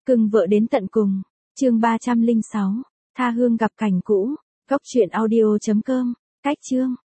Cưng vợ đến tận cùng. Chương 306. Tha hương gặp cảnh cũ. Góc truyện audio.com. Cách chương.